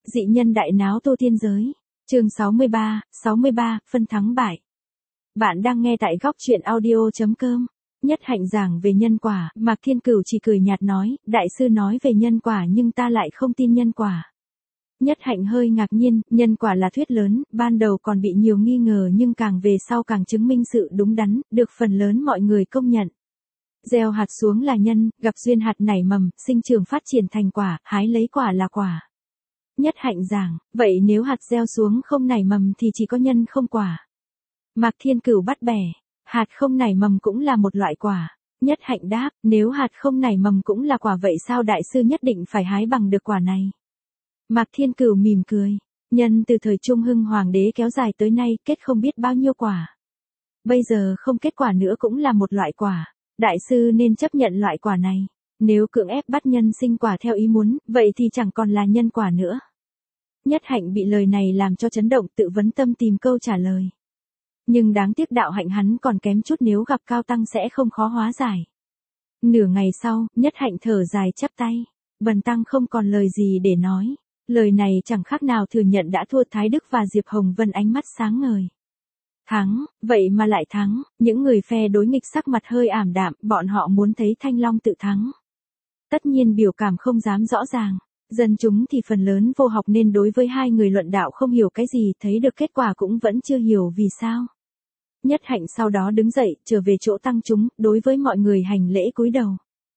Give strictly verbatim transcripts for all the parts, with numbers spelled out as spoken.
Dị nhân đại náo tu tiên giới. Chương sáu mươi ba, sáu mươi ba, phân thắng bại. Bạn đang nghe tại góc truyện audio chấm com. Nhất Hạnh giảng về nhân quả, Mạc Thiên Cửu chỉ cười nhạt nói, đại sư nói về nhân quả nhưng ta lại không tin nhân quả. Nhất Hạnh hơi ngạc nhiên, nhân quả là thuyết lớn, ban đầu còn bị nhiều nghi ngờ nhưng càng về sau càng chứng minh sự đúng đắn, được phần lớn mọi người công nhận. Gieo hạt xuống là nhân, gặp duyên hạt nảy mầm, sinh trưởng phát triển thành quả, hái lấy quả là quả. Nhất Hạnh giảng, vậy nếu hạt gieo xuống không nảy mầm thì chỉ có nhân không quả. Mạc Thiên Cửu bắt bẻ, hạt không nảy mầm cũng là một loại quả. Nhất Hạnh đáp, nếu hạt không nảy mầm cũng là quả vậy sao đại sư nhất định phải hái bằng được quả này? Mạc Thiên Cửu mỉm cười, nhân từ thời Trung Hưng Hoàng đế kéo dài tới nay kết không biết bao nhiêu quả. Bây giờ không kết quả nữa cũng là một loại quả, đại sư nên chấp nhận loại quả này. Nếu cưỡng ép bắt nhân sinh quả theo ý muốn, vậy thì chẳng còn là nhân quả nữa. Nhất Hạnh bị lời này làm cho chấn động, tự vấn tâm tìm câu trả lời. Nhưng đáng tiếc đạo hạnh hắn còn kém chút, nếu gặp Cao Tăng sẽ không khó hóa giải. Nửa ngày sau, Nhất Hạnh thở dài chắp tay. Bần tăng không còn lời gì để nói. Lời này chẳng khác nào thừa nhận đã thua. Thái Đức và Diệp Hồng Vân ánh mắt sáng ngời. Thắng, vậy mà lại thắng. Những người phe đối nghịch sắc mặt hơi ảm đạm, bọn họ muốn thấy Thanh Long tự thắng. Tất nhiên biểu cảm không dám rõ ràng. Dân chúng thì phần lớn vô học nên đối với hai người luận đạo không hiểu cái gì, thấy được kết quả cũng vẫn chưa hiểu vì sao. Nhất Hạnh sau đó đứng dậy, trở về chỗ tăng chúng, đối với mọi người hành lễ cúi đầu.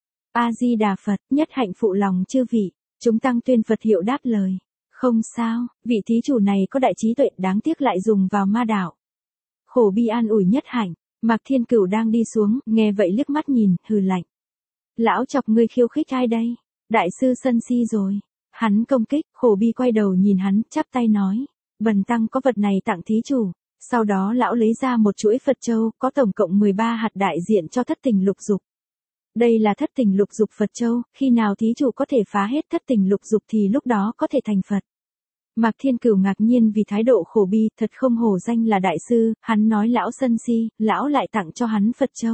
A-di-đà Phật. Nhất Hạnh phụ lòng chư vị, chúng tăng tuyên Phật hiệu đáp lời. Không sao, vị thí chủ này có đại trí tuệ, đáng tiếc lại dùng vào ma đạo. Khổ bi an ủi Nhất Hạnh. Mạc Thiên Cửu đang đi xuống, nghe vậy liếc mắt nhìn, hừ lạnh. Lão chọc ngươi khiêu khích ai đây? Đại sư sân si rồi. Hắn công kích, Khổ bi quay đầu nhìn hắn, chắp tay nói. Bần tăng có vật này tặng thí chủ. Sau đó lão lấy ra một chuỗi Phật châu, có tổng cộng mười ba hạt đại diện cho thất tình lục dục. Đây là thất tình lục dục Phật châu, khi nào thí chủ có thể phá hết thất tình lục dục thì lúc đó có thể thành Phật. Mạc Thiên Cửu ngạc nhiên vì thái độ Khổ bi, thật không hổ danh là đại sư, hắn nói lão sân si, lão lại tặng cho hắn Phật châu.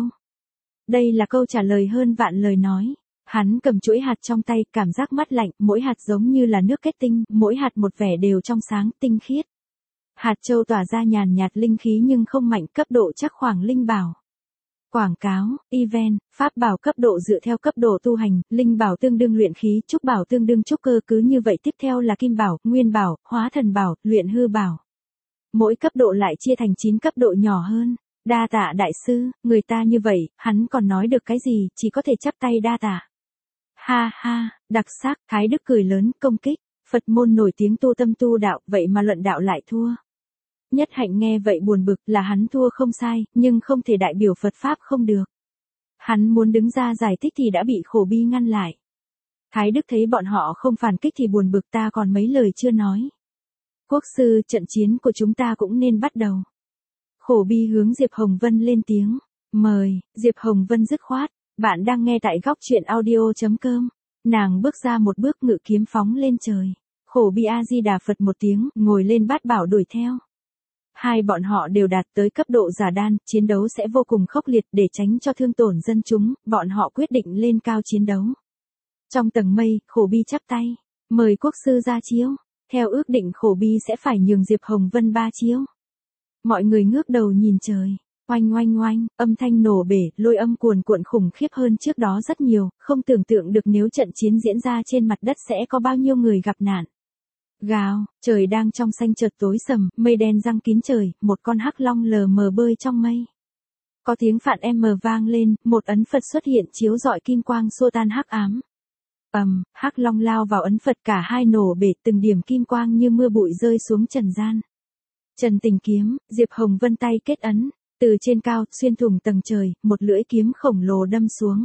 Đây là câu trả lời hơn vạn lời nói. Hắn cầm chuỗi hạt trong tay, cảm giác mát lạnh, mỗi hạt giống như là nước kết tinh, mỗi hạt một vẻ đều trong sáng, tinh khiết. Hạt châu tỏa ra nhàn nhạt linh khí nhưng không mạnh, cấp độ chắc khoảng linh bảo. Quảng cáo, event, pháp bảo cấp độ dựa theo cấp độ tu hành, linh bảo tương đương luyện khí, trúc bảo tương đương trúc cơ, cứ như vậy tiếp theo là kim bảo, nguyên bảo, hóa thần bảo, luyện hư bảo. Mỗi cấp độ lại chia thành chín cấp độ nhỏ hơn. Đa tạ đại sư, người ta như vậy, hắn còn nói được cái gì, chỉ có thể chắp tay đa tạ. Ha ha, đặc sắc. Thái Đức cười lớn, công kích. Phật môn nổi tiếng tu tâm tu đạo, vậy mà luận đạo lại thua. Nhất Hạnh nghe vậy buồn bực, là hắn thua không sai, nhưng không thể đại biểu Phật Pháp không được. Hắn muốn đứng ra giải thích thì đã bị Khổ bi ngăn lại. Thái Đức thấy bọn họ không phản kích thì buồn bực, ta còn mấy lời chưa nói. Quốc sư, trận chiến của chúng ta cũng nên bắt đầu. Khổ bi hướng Diệp Hồng Vân lên tiếng. Mời. Diệp Hồng Vân dứt khoát. Bạn đang nghe tại góc truyện audio chấm com. Nàng bước ra một bước, ngự kiếm phóng lên trời. Khổ bi A-di-đà Phật một tiếng, ngồi lên bát bảo đuổi theo. Hai bọn họ đều đạt tới cấp độ giả đan, chiến đấu sẽ vô cùng khốc liệt, để tránh cho thương tổn dân chúng, bọn họ quyết định lên cao chiến đấu. Trong tầng mây, Khổ bi chắp tay. Mời quốc sư ra chiếu. Theo ước định Khổ bi sẽ phải nhường Diệp Hồng Vân ba chiếu. Mọi người ngước đầu nhìn trời. Oanh oanh oanh, âm thanh nổ bể, lôi âm cuồn cuộn khủng khiếp hơn trước đó rất nhiều, không tưởng tượng được nếu trận chiến diễn ra trên mặt đất sẽ có bao nhiêu người gặp nạn. Gào, trời đang trong xanh chợt tối sầm, mây đen giăng kín trời, một con hắc long lờ mờ bơi trong mây. Có tiếng phạn em mờ vang lên, một ấn Phật xuất hiện chiếu rọi kim quang xua tan hắc ám. Ầm, hắc long lao vào ấn Phật, cả hai nổ bể, từng điểm kim quang như mưa bụi rơi xuống trần gian. Trần Tình kiếm, Diệp Hồng Vân tay kết ấn. Từ trên cao, xuyên thủng tầng trời, một lưỡi kiếm khổng lồ đâm xuống.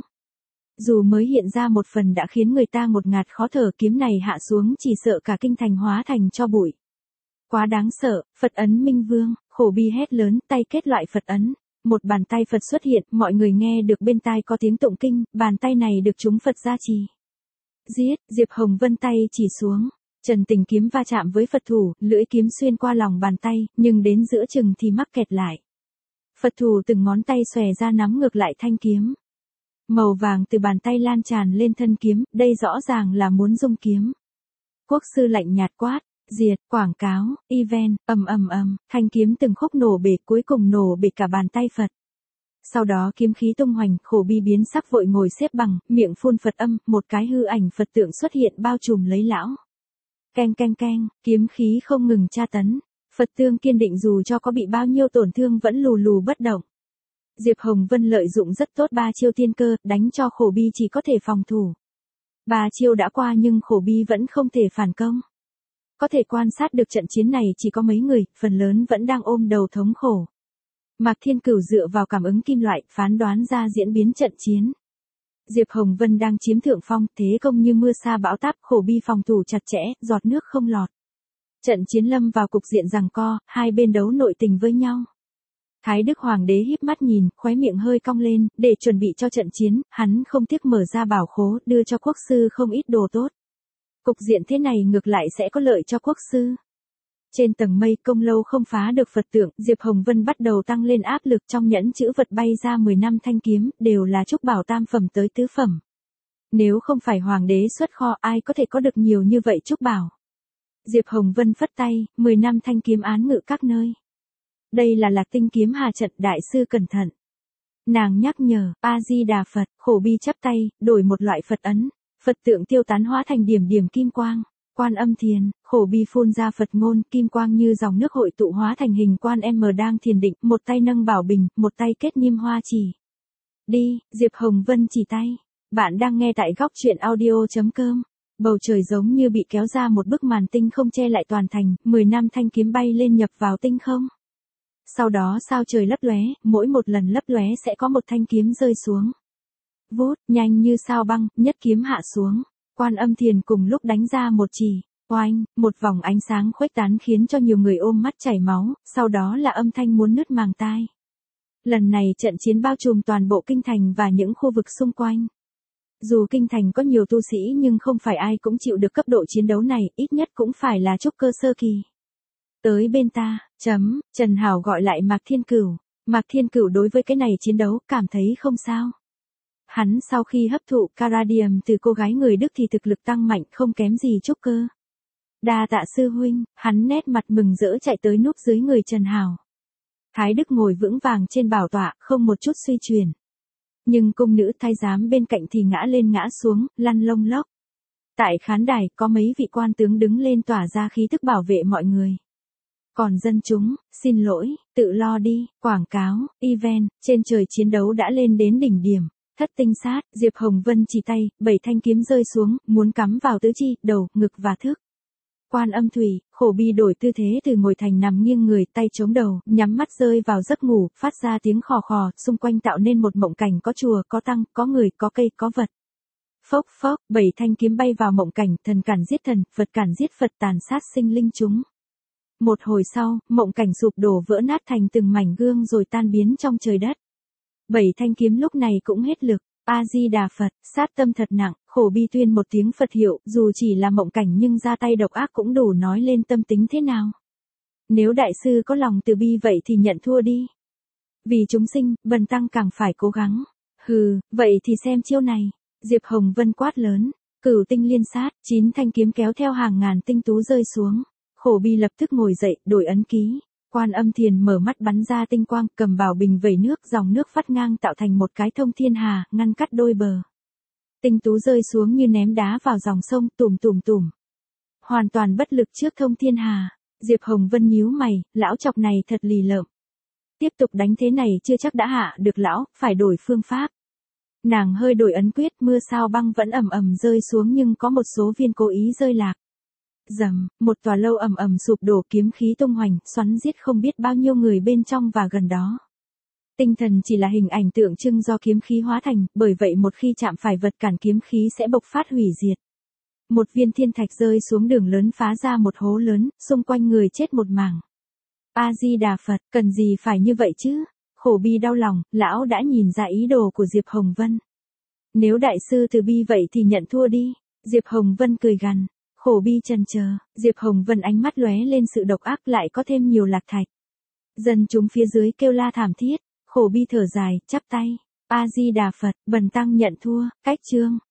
Dù mới hiện ra một phần đã khiến người ta ngột ngạt khó thở, kiếm này hạ xuống chỉ sợ cả kinh thành hóa thành cho bụi. Quá đáng sợ. Phật ấn Minh Vương. Khổ bi hét lớn, tay kết loại Phật ấn. Một bàn tay Phật xuất hiện, mọi người nghe được bên tai có tiếng tụng kinh, bàn tay này được chúng Phật gia trì. Giết. Diệp Hồng Vân tay chỉ xuống. Trần Tình kiếm va chạm với Phật thủ, lưỡi kiếm xuyên qua lòng bàn tay, nhưng đến giữa chừng thì mắc kẹt lại. Phật thủ từng ngón tay xòe ra nắm ngược lại thanh kiếm. Màu vàng từ bàn tay lan tràn lên thân kiếm, đây rõ ràng là muốn dung kiếm. Quốc sư lạnh nhạt quát, diệt, quảng cáo, event, ầm ầm ầm, thanh kiếm từng khúc nổ bể, cuối cùng nổ bể cả bàn tay Phật. Sau đó kiếm khí tung hoành, Khổ Bi biến sắc vội ngồi xếp bằng, miệng phun Phật âm, một cái hư ảnh Phật tượng xuất hiện bao trùm lấy lão. Keng keng keng, kiếm khí không ngừng tra tấn. Phật tương kiên định dù cho có bị bao nhiêu tổn thương vẫn lù lù bất động. Diệp Hồng Vân lợi dụng rất tốt ba chiêu tiên cơ, đánh cho Khổ Bi chỉ có thể phòng thủ. Ba chiêu đã qua nhưng Khổ Bi vẫn không thể phản công. Có thể quan sát được trận chiến này chỉ có mấy người, phần lớn vẫn đang ôm đầu thống khổ. Mạc Thiên Cửu dựa vào cảm ứng kim loại, phán đoán ra diễn biến trận chiến. Diệp Hồng Vân đang chiếm thượng phong, thế công như mưa sa bão táp, Khổ Bi phòng thủ chặt chẽ, giọt nước không lọt. Trận chiến lâm vào cục diện giằng co, hai bên đấu nội tình với nhau. Thái Đức Hoàng đế híp mắt nhìn, khóe miệng hơi cong lên, để chuẩn bị cho trận chiến, hắn không tiếc mở ra bảo khố, đưa cho quốc sư không ít đồ tốt. Cục diện thế này ngược lại sẽ có lợi cho quốc sư. Trên tầng mây công lâu không phá được Phật tượng, Diệp Hồng Vân bắt đầu tăng lên áp lực, trong nhẫn chữ vật bay ra mười năm thanh kiếm, đều là trúc bảo tam phẩm tới tứ phẩm. Nếu không phải hoàng đế xuất kho, ai có thể có được nhiều như vậy trúc bảo. Diệp Hồng Vân phất tay, mười năm thanh kiếm án ngự các nơi. Đây là Lạc Tinh kiếm hà trận, đại sư cẩn thận. Nàng nhắc nhở, A Di Đà Phật, Khổ Bi chắp tay, đổi một loại Phật ấn, Phật tượng tiêu tán hóa thành điểm điểm kim quang. Quan Âm thiền, Khổ Bi phun ra Phật ngôn, kim quang như dòng nước hội tụ hóa thành hình quan M đang thiền định, một tay nâng bảo bình, một tay kết niêm hoa chỉ. Đi, Diệp Hồng Vân chỉ tay. Bạn đang nghe tại góc truyện audio chấm com. Bầu trời giống như bị kéo ra một bức màn tinh không che lại toàn thành, mười năm thanh kiếm bay lên nhập vào tinh không. Sau đó sao trời lấp lóe, mỗi một lần lấp lóe sẽ có một thanh kiếm rơi xuống. Vút, nhanh như sao băng, nhất kiếm hạ xuống. Quan Âm thiền cùng lúc đánh ra một chỉ, oanh, một vòng ánh sáng khuếch tán khiến cho nhiều người ôm mắt chảy máu, sau đó là âm thanh muốn nứt màng tai. Lần này trận chiến bao trùm toàn bộ kinh thành và những khu vực xung quanh. Dù kinh thành có nhiều tu sĩ nhưng không phải ai cũng chịu được cấp độ chiến đấu này, ít nhất cũng phải là trúc cơ sơ kỳ. Tới bên ta, chấm, Trần Hảo gọi lại Mạc Thiên Cửu. Mạc Thiên Cửu đối với cái này chiến đấu cảm thấy không sao. Hắn sau khi hấp thụ Caradium từ cô gái người Đức thì thực lực tăng mạnh không kém gì trúc cơ. Đa tạ sư huynh, hắn nét mặt mừng rỡ chạy tới núp dưới người Trần Hảo. Thái Đức ngồi vững vàng trên bảo tọa, không một chút suy chuyển. Nhưng cung nữ thái giám bên cạnh thì ngã lên ngã xuống, lăn lông lốc. Tại khán đài có mấy vị quan tướng đứng lên tỏa ra khí thức bảo vệ mọi người. Còn dân chúng, xin lỗi, tự lo đi, quảng cáo, event, trên trời chiến đấu đã lên đến đỉnh điểm. Thất tinh sát, Diệp Hồng Vân chỉ tay, bảy thanh kiếm rơi xuống, muốn cắm vào tứ chi, đầu, ngực và thước. Quan Âm thủy, Khổ Bi đổi tư thế từ ngồi thành nằm nghiêng người, tay chống đầu, nhắm mắt rơi vào giấc ngủ, phát ra tiếng khò khò, xung quanh tạo nên một mộng cảnh có chùa, có tăng, có người, có cây, có vật. Phốc phốc, bảy thanh kiếm bay vào mộng cảnh, thần cản giết thần, Phật cản giết Phật, tàn sát sinh linh chúng. Một hồi sau, mộng cảnh sụp đổ vỡ nát thành từng mảnh gương rồi tan biến trong trời đất. Bảy thanh kiếm lúc này cũng hết lực. A Di Đà Phật, sát tâm thật nặng, Khổ Bi tuyên một tiếng Phật hiệu, dù chỉ là mộng cảnh nhưng ra tay độc ác cũng đủ nói lên tâm tính thế nào. Nếu đại sư có lòng từ bi vậy thì nhận thua đi. Vì chúng sinh, bần tăng càng phải cố gắng. Hừ, vậy thì xem chiêu này. Diệp Hồng Vân quát lớn, cửu tinh liên sát, chín thanh kiếm kéo theo hàng ngàn tinh tú rơi xuống. Khổ Bi lập tức ngồi dậy, đổi ấn ký. Quan Âm thiền mở mắt bắn ra tinh quang, cầm bảo bình vẩy nước, dòng nước phát ngang tạo thành một cái thông thiên hà, ngăn cắt đôi bờ. Tinh tú rơi xuống như ném đá vào dòng sông, tùm tùm tùm. Hoàn toàn bất lực trước thông thiên hà. Diệp Hồng Vân nhíu mày, lão chọc này thật lì lợm. Tiếp tục đánh thế này chưa chắc đã hạ được lão, phải đổi phương pháp. Nàng hơi đổi ấn quyết, mưa sao băng vẫn ầm ầm rơi xuống nhưng có một số viên cố ý rơi lạc. Rầm, một tòa lâu ầm ầm sụp đổ, kiếm khí tung hoành, xoắn giết không biết bao nhiêu người bên trong và gần đó. Tinh thần chỉ là hình ảnh tượng trưng do kiếm khí hóa thành, bởi vậy một khi chạm phải vật cản kiếm khí sẽ bộc phát hủy diệt. Một viên thiên thạch rơi xuống đường lớn phá ra một hố lớn, xung quanh người chết một mảng. A Di Đà Phật, cần gì phải như vậy chứ? Khổ Bi đau lòng, lão đã nhìn ra ý đồ của Diệp Hồng Vân. Nếu đại sư từ bi vậy thì nhận thua đi. Diệp Hồng Vân cười gằn. Khổ Bi chần chờ, Diệp Hồng Vân ánh mắt lóe lên sự độc ác, lại có thêm nhiều lạc thạch. Dân chúng phía dưới kêu la thảm thiết, Khổ Bi thở dài, chắp tay. A Di Đà Phật, bần tăng nhận thua, cách chương.